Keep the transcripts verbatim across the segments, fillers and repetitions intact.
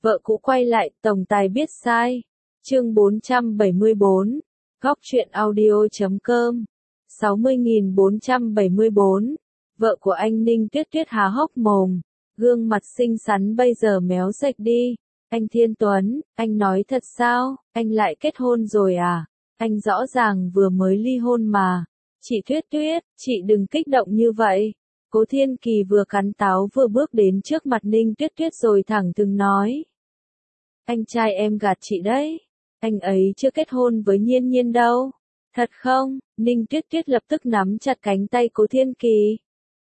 Vợ cũ quay lại, tổng tài biết sai. Chương bốn trăm bảy mươi bốn. Góc truyện audio chấm com. sáu mươi nghìn bốn trăm bảy mươi bốn. Vợ của anh Ninh Tuyết Tuyết há hốc mồm, gương mặt xinh xắn bây giờ méo sạch đi. Anh Thiên Tuấn, anh nói thật sao, anh lại kết hôn rồi à? Anh rõ ràng vừa mới ly hôn mà. Chị Tuyết Tuyết, chị đừng kích động như vậy. Cố Thiên Kỳ vừa cắn táo vừa bước đến trước mặt Ninh Tuyết Tuyết rồi thẳng thừng nói. Anh trai em gạt chị đấy. Anh ấy chưa kết hôn với Nhiên Nhiên đâu. Thật không? Ninh Tuyết Tuyết lập tức nắm chặt cánh tay Cố Thiên Kỳ.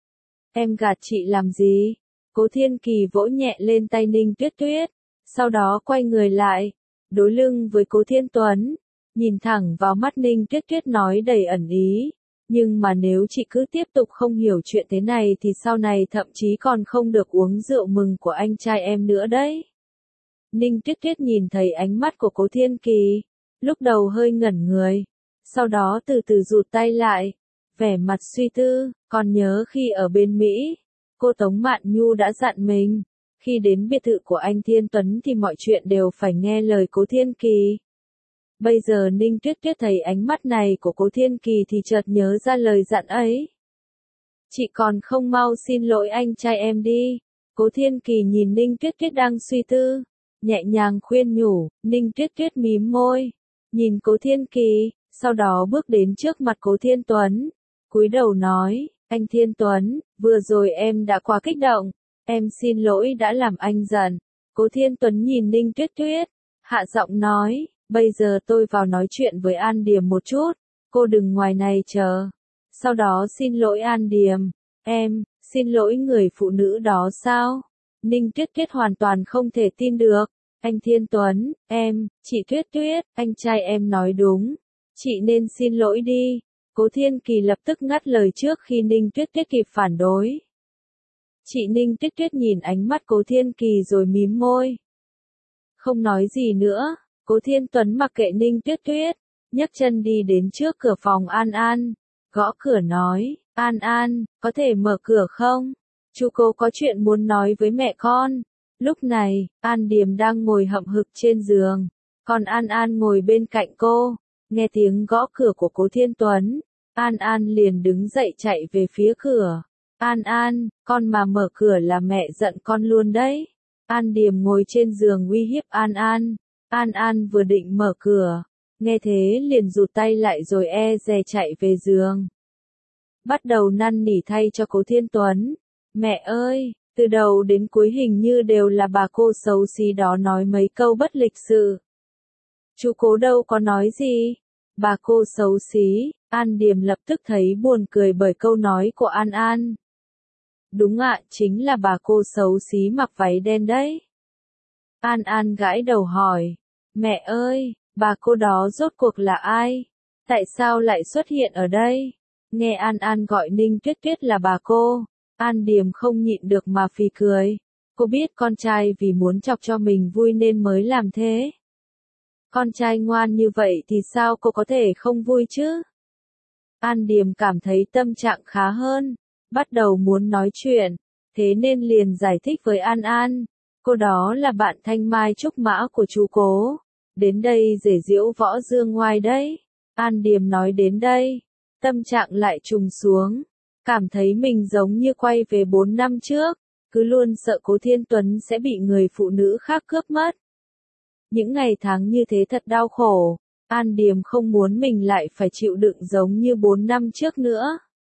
Em gạt chị làm gì? Cố Thiên Kỳ vỗ nhẹ lên tay Ninh Tuyết Tuyết, sau đó quay người lại, đối lưng với Cố Thiên Tuấn, nhìn thẳng vào mắt Ninh Tuyết Tuyết nói đầy ẩn ý. Nhưng mà nếu chị cứ tiếp tục không hiểu chuyện thế này thì sau này thậm chí còn không được uống rượu mừng của anh trai em nữa đấy. Ninh Tuyết Tuyết nhìn thấy ánh mắt của Cố Thiên Kỳ, lúc đầu hơi ngẩn người, sau đó từ từ rụt tay lại, vẻ mặt suy tư. Còn nhớ khi ở bên Mỹ, cô Tống Mạn Nhu đã dặn mình, khi đến biệt thự của anh Thiên Tuấn thì mọi chuyện đều phải nghe lời Cố Thiên Kỳ. Bây giờ Ninh Tuyết Tuyết thấy ánh mắt này của Cố Thiên Kỳ thì chợt nhớ ra lời dặn ấy. Chị còn không mau xin lỗi anh trai em đi. Cố Thiên Kỳ nhìn Ninh Tuyết Tuyết đang suy tư, nhẹ nhàng khuyên nhủ. Ninh Tuyết Tuyết mím môi, nhìn Cố Thiên Kỳ, sau đó bước đến trước mặt Cố Thiên Tuấn, cúi đầu nói, anh Thiên Tuấn, vừa rồi em đã quá kích động, em xin lỗi đã làm anh giận. Cố Thiên Tuấn nhìn Ninh Tuyết Tuyết, hạ giọng nói, bây giờ tôi vào nói chuyện với An Điềm một chút, cô đừng ngoài này chờ. Sau đó xin lỗi An Điềm. Em, xin lỗi người phụ nữ đó sao? Ninh Tuyết Tuyết hoàn toàn không thể tin được. Anh Thiên Tuấn, em, chị Tuyết Tuyết, anh trai em nói đúng. Chị nên xin lỗi đi. Cố Thiên Kỳ lập tức ngắt lời trước khi Ninh Tuyết Tuyết kịp phản đối. Chị Ninh Tuyết Tuyết nhìn ánh mắt Cố Thiên Kỳ rồi mím môi, không nói gì nữa. Cố Thiên Tuấn mặc kệ Ninh Tuyết Tuyết, nhấc chân đi đến trước cửa phòng An An, gõ cửa nói, An An, có thể mở cửa không? Chú Cố có chuyện muốn nói với mẹ con. Lúc này, An Điềm đang ngồi hậm hực trên giường, còn An An ngồi bên cạnh cô. Nghe tiếng gõ cửa của Cố Thiên Tuấn, An An liền đứng dậy chạy về phía cửa. An An, con mà mở cửa là mẹ giận con luôn đấy. An Điềm ngồi trên giường uy hiếp An An. An An vừa định mở cửa, nghe thế liền rụt tay lại rồi e dè chạy về giường, bắt đầu năn nỉ thay cho Cố Thiên Tuấn. Mẹ ơi, từ đầu đến cuối hình như đều là bà cô xấu xí đó nói mấy câu bất lịch sự. Chú Cố đâu có nói gì. Bà cô xấu xí. An Điềm lập tức thấy buồn cười bởi câu nói của An An. Đúng ạ, chính là bà cô xấu xí mặc váy đen đấy. An An gãi đầu hỏi, mẹ ơi, bà cô đó rốt cuộc là ai? Tại sao lại xuất hiện ở đây? Nghe An An gọi Ninh Tuyết Tuyết là bà cô, An Điềm không nhịn được mà phì cười. Cô biết con trai vì muốn chọc cho mình vui nên mới làm thế. Con trai ngoan như vậy thì sao cô có thể không vui chứ? An Điềm cảm thấy tâm trạng khá hơn, bắt đầu muốn nói chuyện, thế nên liền giải thích với An An. Cô đó là bạn thanh mai trúc mã của chú Cố, đến đây rể giễu võ dương ngoài đấy. An Điềm nói đến đây, tâm trạng lại trùng xuống, cảm thấy mình giống như quay về bốn năm trước, cứ luôn sợ Cố Thiên Tuấn sẽ bị người phụ nữ khác cướp mất. Những ngày tháng như thế thật đau khổ, An Điềm không muốn mình lại phải chịu đựng giống như bốn năm trước nữa.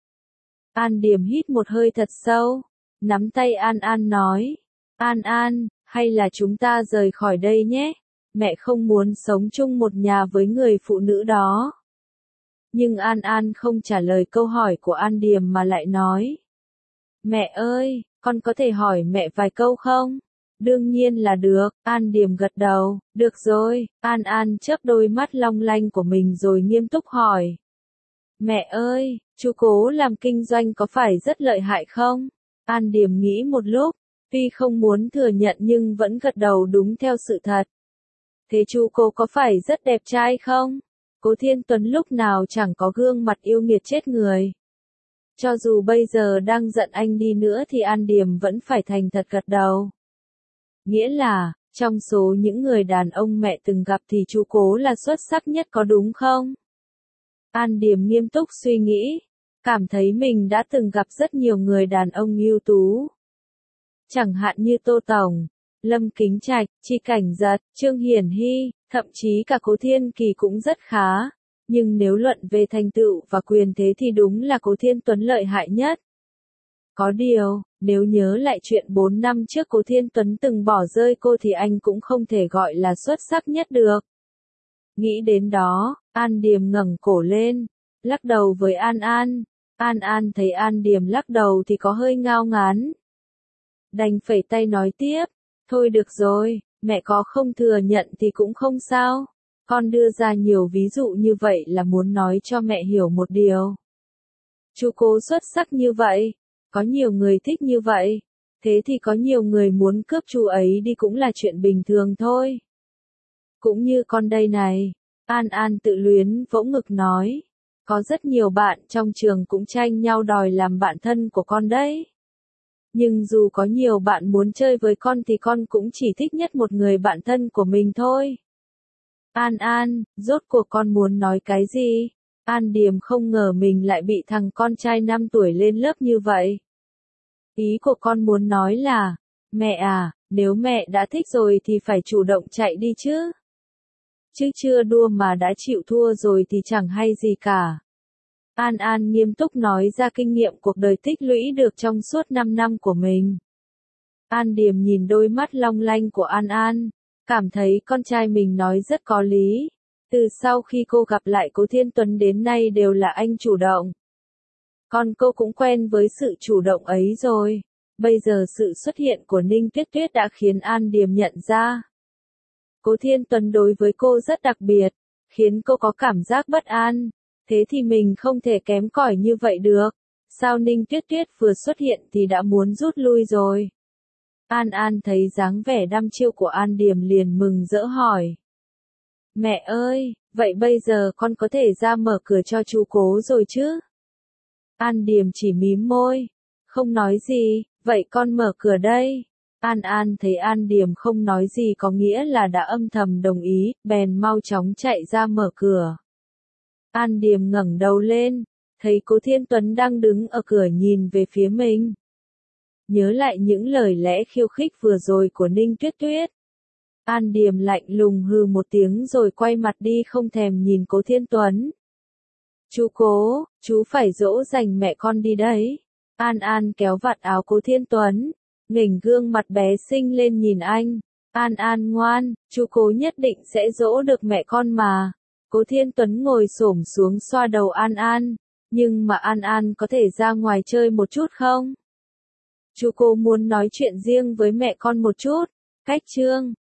An Điềm hít một hơi thật sâu, nắm tay An An nói, An An, hay là chúng ta rời khỏi đây nhé, mẹ không muốn sống chung một nhà với người phụ nữ đó. Nhưng An An không trả lời câu hỏi của An Điềm mà lại nói, mẹ ơi, con có thể hỏi mẹ vài câu không? Đương nhiên là được. An Điềm gật đầu, được rồi. An An chớp đôi mắt long lanh của mình rồi nghiêm túc hỏi, mẹ ơi, chú Cố làm kinh doanh có phải rất lợi hại không? An Điềm nghĩ một lúc, tuy không muốn thừa nhận nhưng vẫn gật đầu đúng theo sự thật. Thế chú Cố có phải rất đẹp trai không? Cố Thiên Tuấn lúc nào chẳng có gương mặt yêu nghiệt chết người. Cho dù bây giờ đang giận anh đi nữa thì An Điềm vẫn phải thành thật gật đầu. Nghĩa là, Trong số những người đàn ông mẹ từng gặp thì chú Cố là xuất sắc nhất có đúng không? An Điềm nghiêm túc suy nghĩ, cảm thấy mình đã từng gặp rất nhiều người đàn ông ưu tú. Chẳng hạn như Tô Tổng, Lâm Kính Trạch, Chi Cảnh Giật, Trương Hiển Hy, thậm chí cả Cố Thiên Kỳ cũng rất khá. Nhưng nếu luận về thành tựu và quyền thế thì đúng là Cố Thiên Tuấn lợi hại nhất. Có điều, nếu nhớ lại chuyện bốn năm trước Cố Thiên Tuấn từng bỏ rơi cô thì anh cũng không thể gọi là xuất sắc nhất được. Nghĩ đến đó, An Điềm ngẩng cổ lên, lắc đầu với An An. An An thấy An Điềm lắc đầu thì có hơi ngao ngán. Đành phẩy tay nói tiếp, thôi được rồi, mẹ có không thừa nhận thì cũng không sao. Con đưa ra nhiều ví dụ như vậy là muốn nói cho mẹ hiểu một điều. Chú Cố xuất sắc như vậy, có nhiều người thích như vậy, thế thì có nhiều người muốn cướp chú ấy đi cũng là chuyện bình thường thôi. Cũng như con đây này, An An tự luyến vỗ ngực nói, có rất nhiều bạn trong trường cũng tranh nhau đòi làm bạn thân của con đấy. Nhưng dù có nhiều bạn muốn chơi với con thì con cũng chỉ thích nhất một người bạn thân của mình thôi. An An, rốt cuộc con muốn nói cái gì? An Điềm không ngờ mình lại bị thằng con trai năm tuổi lên lớp như vậy. Ý của con muốn nói là, mẹ à, nếu mẹ đã thích rồi thì phải chủ động chạy đi chứ. Chứ chưa đua mà đã chịu thua rồi thì chẳng hay gì cả. An An nghiêm túc nói ra kinh nghiệm cuộc đời tích lũy được trong suốt năm năm của mình. An Điềm nhìn đôi mắt long lanh của An An, cảm thấy con trai mình nói rất có lý. Từ sau khi cô gặp lại Cố Thiên Tuấn đến nay đều là anh chủ động. Còn cô cũng quen với sự chủ động ấy rồi. Bây giờ sự xuất hiện của Ninh Tuyết Tuyết đã khiến An Điềm nhận ra. Cố Thiên Tuấn đối với cô rất đặc biệt, khiến cô có cảm giác bất an. Thế thì mình không thể kém cỏi như vậy được. Sao Ninh Tuyết Tuyết vừa xuất hiện thì đã muốn rút lui rồi? An An thấy dáng vẻ đăm chiêu của An Điềm liền mừng rỡ hỏi. Mẹ ơi, vậy bây giờ con có thể ra mở cửa cho chú Cố rồi chứ? An Điềm chỉ mím môi, không nói gì, vậy con mở cửa đây. An An thấy An Điềm không nói gì có nghĩa là đã âm thầm đồng ý, bèn mau chóng chạy ra mở cửa. An Điềm ngẩng đầu lên, thấy Cố Thiên Tuấn đang đứng ở cửa nhìn về phía mình. Nhớ lại những lời lẽ khiêu khích vừa rồi của Ninh Tuyết Tuyết. An Điềm lạnh lùng hừ một tiếng rồi quay mặt đi không thèm nhìn Cố Thiên Tuấn. Chú Cố, chú phải dỗ dành mẹ con đi đấy. An An kéo vạt áo Cố Thiên Tuấn, nghỉnh gương mặt bé xinh lên nhìn anh. An An ngoan, chú Cố nhất định sẽ dỗ được mẹ con mà. Cố Thiên Tuấn ngồi xổm xuống xoa đầu An An, nhưng mà An An có thể ra ngoài chơi một chút không? Chú Cố muốn nói chuyện riêng với mẹ con một chút. Cách chương